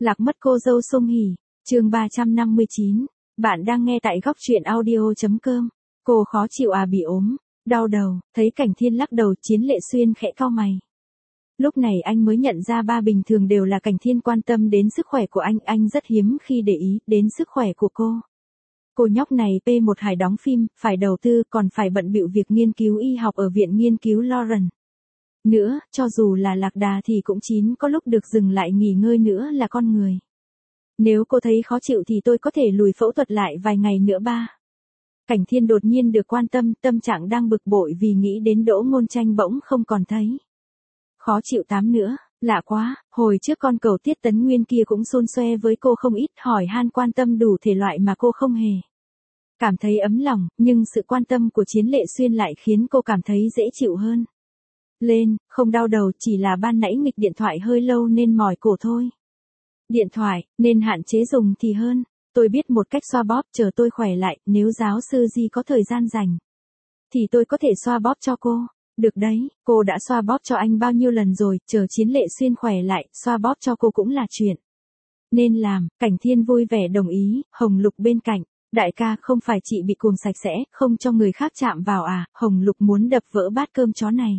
Lạc mất cô dâu Song Hỷ, chương 359. Bạn đang nghe tại góc truyện audio.com. Cô khó chịu à, bị ốm, đau đầu, thấy Cảnh Thiên lắc đầu, Chiến Lệ Xuyên khẽ cau mày. Lúc này anh mới nhận ra ba bình thường đều là Cảnh Thiên quan tâm đến sức khỏe của anh rất hiếm khi để ý đến sức khỏe của cô. Cô nhóc này P1 Hải đóng phim, phải đầu tư còn phải bận bịu việc nghiên cứu y học ở viện nghiên cứu Lawrence. Nữa, cho dù là lạc đà thì cũng chín có lúc được dừng lại nghỉ ngơi nữa là con người. Nếu cô thấy khó chịu thì tôi có thể lùi phẫu thuật lại vài ngày nữa ba. Cảnh Thiên đột nhiên được quan tâm, tâm trạng đang bực bội vì nghĩ đến Đỗ Ngôn Tranh bỗng không còn thấy. Khó chịu tám nữa, lạ quá, hồi trước con cẩu Tiết Tấn Nguyên kia cũng xôn xoe với cô không ít, hỏi han quan tâm đủ thể loại mà cô không hề cảm thấy ấm lòng, nhưng sự quan tâm của Chiến Lệ Xuyên lại khiến cô cảm thấy dễ chịu hơn. Lên, không đau đầu, chỉ là ban nãy nghịch điện thoại hơi lâu nên mỏi cổ thôi. Điện thoại, nên hạn chế dùng thì hơn. Tôi biết một cách xoa bóp, chờ tôi khỏe lại, nếu giáo sư Di có thời gian rảnh thì tôi có thể xoa bóp cho cô. Được đấy, cô đã xoa bóp cho anh bao nhiêu lần rồi, chờ Chiến Lệ Xuyên khỏe lại, xoa bóp cho cô cũng là chuyện nên làm. Cảnh Thiên vui vẻ đồng ý, Hồng Lục bên cạnh. Đại ca, không phải chị bị cuồng sạch sẽ, không cho người khác chạm vào à? Hồng Lục muốn đập vỡ bát cơm chó này.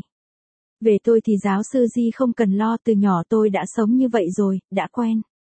Về tôi thì giáo sư Di không cần lo, từ nhỏ tôi đã sống như vậy rồi, đã quen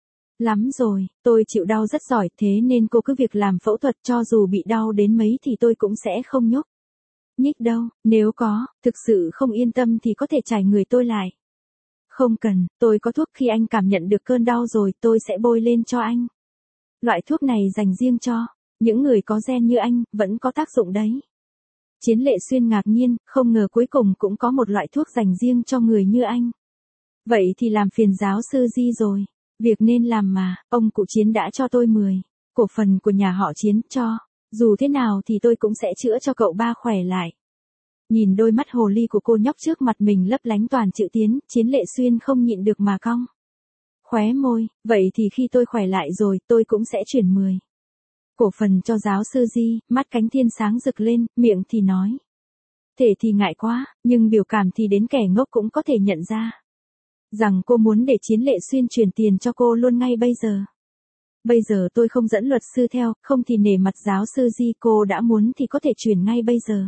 lắm rồi, tôi chịu đau rất giỏi, thế nên cô cứ việc làm phẫu thuật, cho dù bị đau đến mấy thì tôi cũng sẽ không nhúc nhích đâu, nếu có, thực sự không yên tâm thì có thể trải người tôi lại. Không cần, tôi có thuốc, khi anh cảm nhận được cơn đau rồi tôi sẽ bôi lên cho anh. Loại thuốc này dành riêng cho những người có gen như anh, vẫn có tác dụng đấy. Chiến Lệ Xuyên ngạc nhiên, không ngờ cuối cùng cũng có một loại thuốc dành riêng cho người như anh. Vậy thì làm phiền giáo sư Di rồi. Việc nên làm mà, ông cụ Chiến đã cho tôi 10 cổ phần của nhà họ Chiến, cho dù thế nào thì tôi cũng sẽ chữa cho cậu ba khỏe lại. Nhìn đôi mắt hồ ly của cô nhóc trước mặt mình lấp lánh toàn chữ Tiến, Chiến Lệ Xuyên không nhịn được mà cong khóe môi. Vậy thì khi tôi khỏe lại rồi, tôi cũng sẽ chuyển 10 cổ phần cho giáo sư Di. Mắt Cảnh Thiên sáng rực lên, miệng thì nói thể thì ngại quá, nhưng biểu cảm thì đến kẻ ngốc cũng có thể nhận ra rằng cô muốn để Chiến Lệ Xuyên chuyển tiền cho cô luôn ngay bây giờ. Bây giờ tôi không dẫn luật sư theo, không thì nể mặt giáo sư Di, cô đã muốn thì có thể chuyển ngay bây giờ.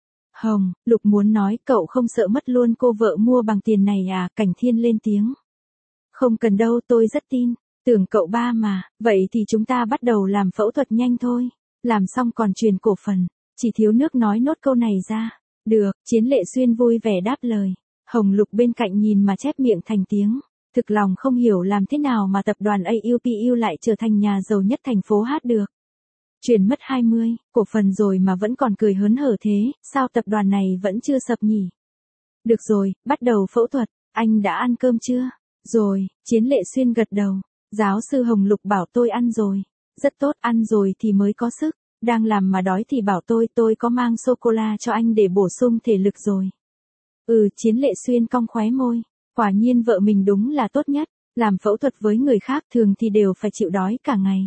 Hồng Lục muốn nói, cậu không sợ mất luôn cô vợ mua bằng tiền này à? Cảnh Thiên lên tiếng. Không cần đâu, tôi rất tin tưởng cậu ba mà. Vậy thì chúng ta bắt đầu làm phẫu thuật nhanh thôi. Làm xong còn truyền cổ phần. Chỉ thiếu nước nói nốt câu này ra. Được, Chiến Lệ Xuyên vui vẻ đáp lời. Hồng Lục bên cạnh nhìn mà chép miệng thành tiếng. Thực lòng không hiểu làm thế nào mà tập đoàn AUPU lại trở thành nhà giàu nhất thành phố Hát được. Chuyển mất 20 cổ phần rồi mà vẫn còn cười hớn hở thế, sao tập đoàn này vẫn chưa sập nhỉ? Được rồi, bắt đầu phẫu thuật. Anh đã ăn cơm chưa? Rồi, Chiến Lệ Xuyên gật đầu. Giáo sư Hồng Lục bảo tôi ăn rồi. Rất tốt, ăn rồi thì mới có sức. Đang làm mà đói thì bảo tôi có mang sô-cô-la cho anh để bổ sung thể lực rồi. Chiến Lệ Xuyên cong khóe môi. Quả nhiên vợ mình đúng là tốt nhất. Làm phẫu thuật với người khác thường thì đều phải chịu đói cả ngày.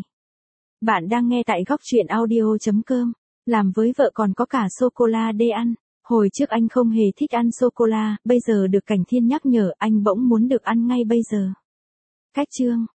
Bạn đang nghe tại góc truyện audio.com. Làm với vợ còn có cả sô-cô-la để ăn. Hồi trước anh không hề thích ăn sô-cô-la, bây giờ được Cảnh Thiên nhắc nhở, anh bỗng muốn được ăn ngay bây giờ. Cách chương